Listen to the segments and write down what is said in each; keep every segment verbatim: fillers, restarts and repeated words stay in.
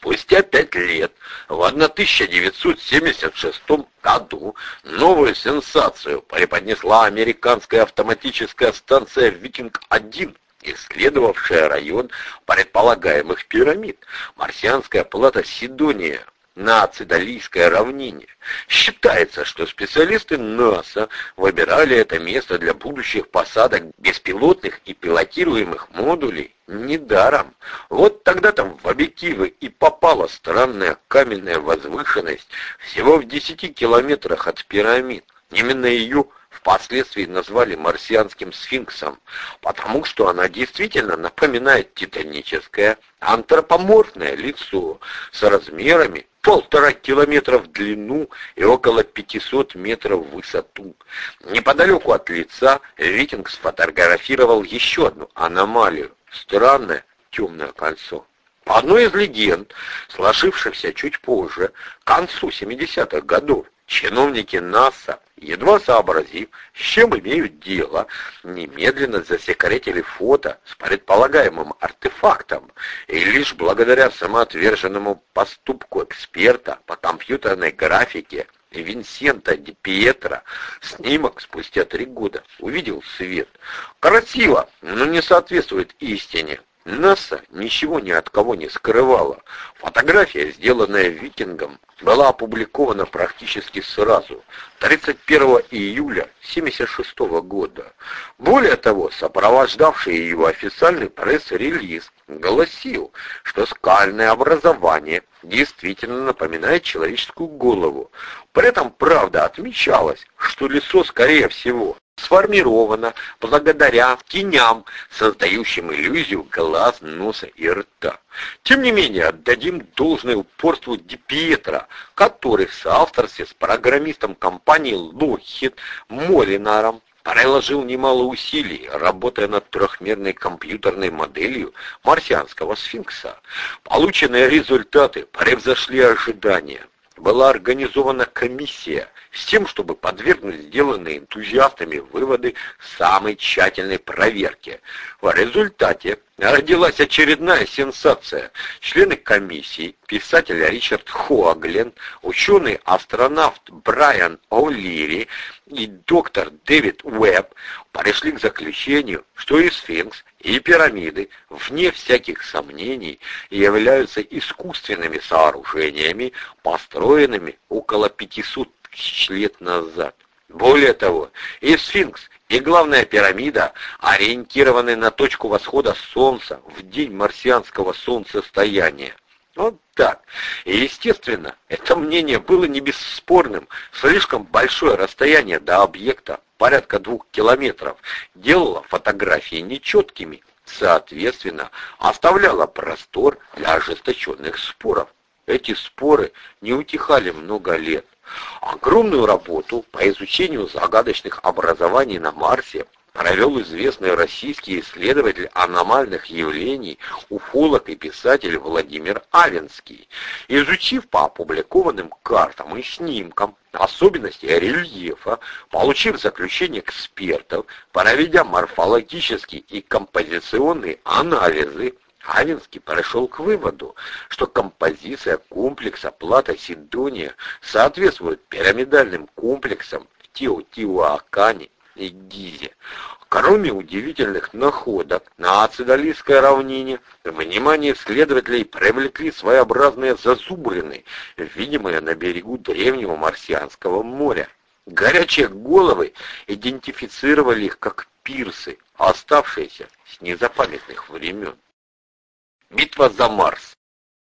Спустя пять лет, в тысяча девятьсот семьдесят шестом году, новую сенсацию преподнесла американская автоматическая станция «Викинг один», исследовавшая район предполагаемых пирамид, марсианская плата Сидония на Цидалийской равнине. Считается, что специалисты НАСА выбирали это место для будущих посадок беспилотных и пилотируемых модулей недаром. Вот тогда-то в объективы и попала странная каменная возвышенность всего в десяти километрах от пирамид. Именно ее впоследствии назвали марсианским сфинксом, потому что она действительно напоминает титаническое антропоморфное лицо с размерами полтора километра в длину и около пятисот метров в высоту. Неподалеку от лица Викинг сфотографировал еще одну аномалию — странное темное кольцо. По одной из легенд, сложившихся чуть позже, к концу семидесятых годов, чиновники НАСА, едва сообразив, с чем имеют дело, немедленно засекретили фото с предполагаемым артефактом, и лишь благодаря самоотверженному поступку эксперта по компьютерной графике Винсента Ди Пьетро снимок спустя три года увидел свет. Красиво, но не соответствует истине. НАСА ничего ни от кого не скрывала. Фотография, сделанная Викингом, была опубликована практически сразу, тридцать первого июля семьдесят шестого года. Более того, сопровождавший ее официальный пресс-релиз гласил, что скальное образование действительно напоминает человеческую голову. При этом, правда, отмечалось, что лицо, скорее всего, сформировано благодаря теням, создающим иллюзию глаз, носа и рта. Тем не менее, отдадим должное упорству Ди Пьетро, который в соавторстве с программистом компании Lockheed Молинаром приложил немало усилий, работая над трехмерной компьютерной моделью марсианского сфинкса. Полученные результаты превзошли ожидания. Была организована комиссия с тем, чтобы подвергнуть сделанные энтузиастами выводы самой тщательной проверке. В результате родилась очередная сенсация. Члены комиссии, писатель Ричард Хоаглен, ученый-астронавт Брайан О'Лири и доктор Дэвид Уэбб пришли к заключению, что и сфинкс, и пирамиды, вне всяких сомнений, являются искусственными сооружениями, построенными около пятисот тысяч лет назад. Более того, и сфинкс, и главная пирамида ориентированы на точку восхода Солнца в день марсианского солнцестояния. Вот так. И, естественно, это мнение было не бесспорным. Слишком большое расстояние до объекта, порядка двух километров, делало фотографии нечеткими, соответственно, оставляло простор для ожесточенных споров. Эти споры не утихали много лет. Огромную работу по изучению загадочных образований на Марсе провел известный российский исследователь аномальных явлений, уфолог и писатель Владимир Авенский. Изучив по опубликованным картам и снимкам особенности рельефа, получив заключение экспертов, проведя морфологические и композиционные анализы, Авенский пришел к выводу, что композиция комплекса плата Сидония соответствует пирамидальным комплексам в Теотиуакане и Гизе. Кроме удивительных находок на Цидалийской равнине, внимание исследователей привлекли своеобразные зазубрины, видимые на берегу древнего Марсианского моря. Горячие головы идентифицировали их как пирсы, оставшиеся с незапамятных времен. Битва за Марс.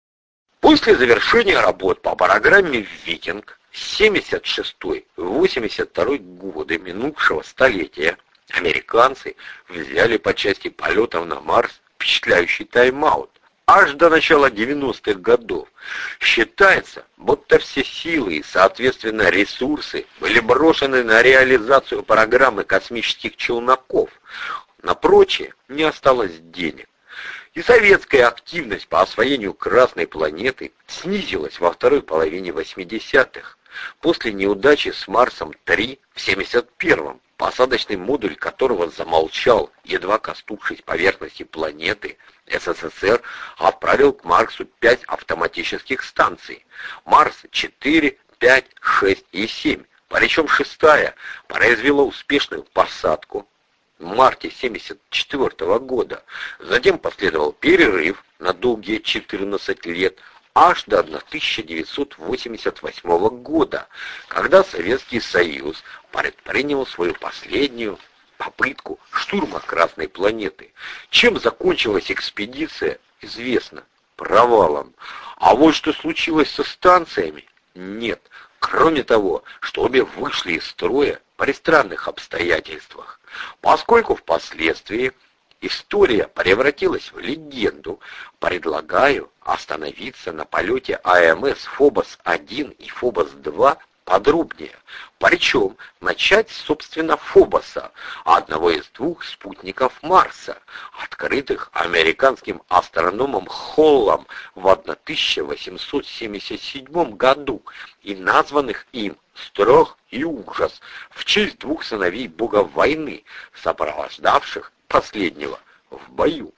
После завершения работ по программе «Викинг» семьдесят шестой — восемьдесят второй годы минувшего столетия американцы взяли по части полетов на Марс впечатляющий тайм-аут. Аж до начала девяностых годов. Считается, будто все силы и, соответственно, ресурсы были брошены на реализацию программы космических челноков. На прочее не осталось денег. И советская активность по освоению Красной планеты снизилась во второй половине восьмидесятых. После неудачи с Марсом три в семьдесят первом посадочный модуль которого замолчал, едва коснувшись поверхности планеты, СССР отправил к Марсу пять автоматических станций. Марс четыре, пять, шесть и семь. Причем шестая произвела успешную посадку в марте семьдесят четвёртого года. Затем последовал перерыв на долгие четырнадцать лет, аж до тысяча девятьсот восемьдесят восьмого года, когда Советский Союз предпринял свою последнюю попытку штурма Красной планеты. Чем закончилась экспедиция, известно. Провалом. А вот что случилось со станциями, нет. Кроме того, что обе вышли из строя при странных обстоятельствах. Поскольку впоследствии история превратилась в легенду, предлагаю остановиться на полете АМС Фобос один и Фобос два подробнее. Причем начать, собственно, Фобоса, одного из двух спутников Марса, открытых американским астрономом Холлом в тысяча восемьсот семьдесят седьмом году и названных им «Страх и ужас» в честь двух сыновей бога войны, сопровождавших последнего в бою.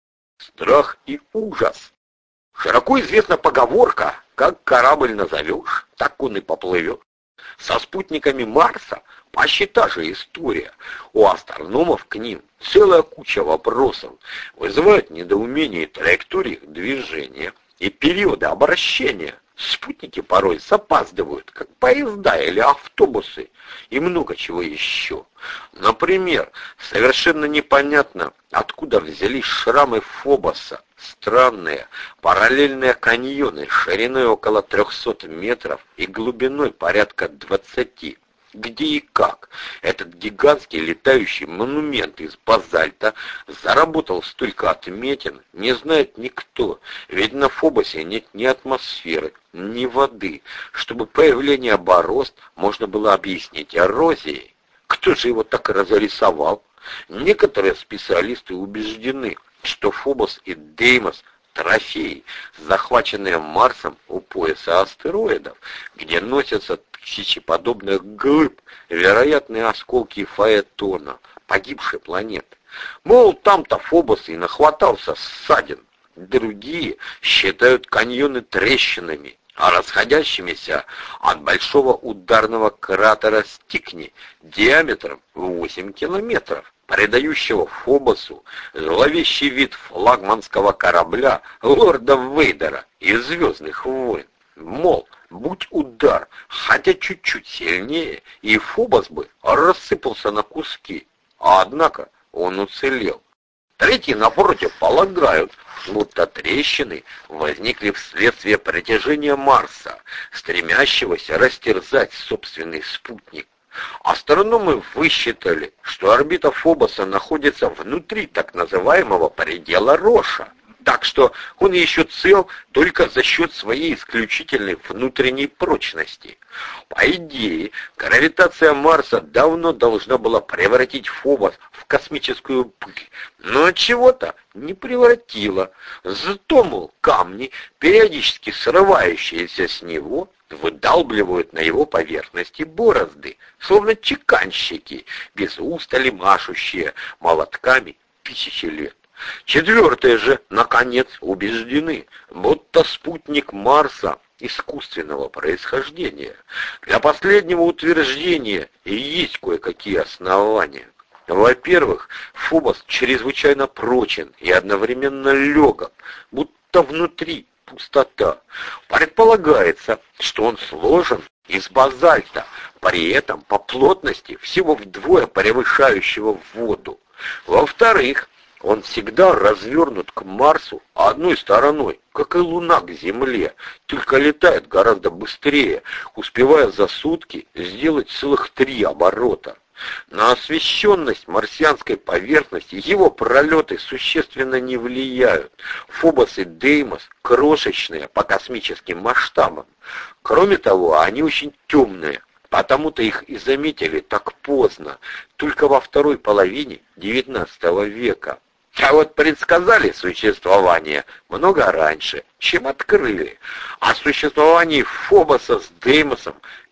Страх и ужас. Широко известна поговорка: как корабль назовешь, так он и поплывет. Со спутниками Марса почти та же история. У астрономов к ним целая куча вопросов. Вызывают недоумение траектории их движения и периоды обращения. Спутники порой запаздывают, как поезда или автобусы, и много чего еще. Например, совершенно непонятно, откуда взялись шрамы Фобоса. Странные параллельные каньоны шириной около трехсот метров и глубиной порядка двадцати. Где и как этот гигантский летающий монумент из базальта заработал столько отметин, не знает никто, ведь на Фобосе нет ни атмосферы, ни воды, чтобы появление борозд можно было объяснить эрозией. Кто же его так разрисовал? Некоторые специалисты убеждены, что Фобос и Деймос — трофеи, захваченные Марсом у пояса астероидов, где носятся тысячи подобных глыб, вероятные осколки Фаэтона, погибшей планеты. Мол, там-то Фобос и нахватался ссадин. Другие считают каньоны трещинами, а расходящимися от большого ударного кратера Стикни диаметром восемь километров, придающего Фобосу зловещий вид флагманского корабля лорда Вейдера из «Звездных войн». Мол, будь удар хотя чуть-чуть сильнее, и Фобос бы рассыпался на куски, а однако он уцелел. Третьи, напротив, полагают, будто трещины возникли вследствие притяжения Марса, стремящегося растерзать собственный спутник. Астрономы высчитали, что орбита Фобоса находится внутри так называемого предела Роша, так что он еще цел только за счет своей исключительной внутренней прочности. По идее, гравитация Марса давно должна была превратить Фобос в космическую пыль, но чего-то не превратила. Зато, мол, камни, периодически срывающиеся с него, выдалбливают на его поверхности борозды, словно чеканщики, без устали машущие молотками тысячи лет. Четвертые же, наконец, убеждены, будто спутник Марса искусственного происхождения. Для последнего утверждения и есть кое-какие основания. Во-первых, Фобос чрезвычайно прочен и одновременно легок, будто внутри пустота. Предполагается, что он сложен из базальта, при этом по плотности всего вдвое превышающего воду. Во-вторых, он всегда развернут к Марсу одной стороной, как и Луна к Земле, только летает гораздо быстрее, успевая за сутки сделать целых три оборота. На освещенность марсианской поверхности его пролеты существенно не влияют. Фобос и Деймос крошечные по космическим масштабам. Кроме того, они очень темные, потому-то их и заметили так поздно, только во второй половине девятнадцатого века. А вот предсказали существование много раньше, чем открыли. О существовании Фобоса с Деймосом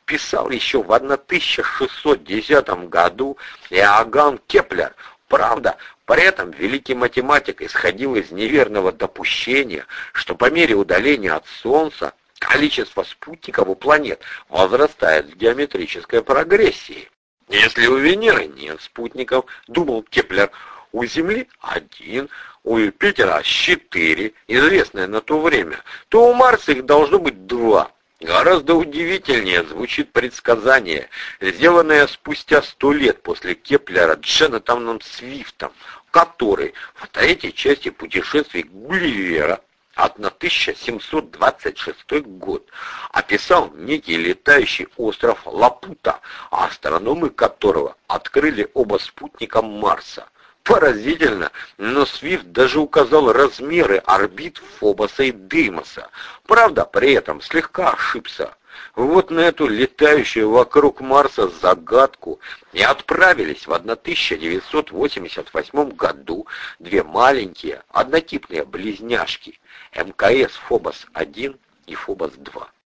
писал еще в тысяча шестьсот десятом году Иоганн Кеплер. Правда, при этом великий математик исходил из неверного допущения, что по мере удаления от Солнца количество спутников у планет возрастает в геометрической прогрессии. Если у Венеры нет спутников, думал Кеплер, у Земли один, у Юпитера четыре, известное на то время, то у Марса их должно быть два. Гораздо удивительнее звучит предсказание, сделанное спустя сто лет после Кеплера Джонатаном Свифтом, который в третьей части путешествий Гулливера от тысяча семьсот двадцать шестой год описал некий летающий остров Лапута, астрономы которого открыли оба спутника Марса. Поразительно, но Свифт даже указал размеры орбит Фобоса и Деймоса. Правда, при этом слегка ошибся. Вот на эту летающую вокруг Марса загадку и отправились в тысяча девятьсот восемьдесят восьмом году две маленькие однотипные близняшки эм ка эс Фобос один и Фобос два.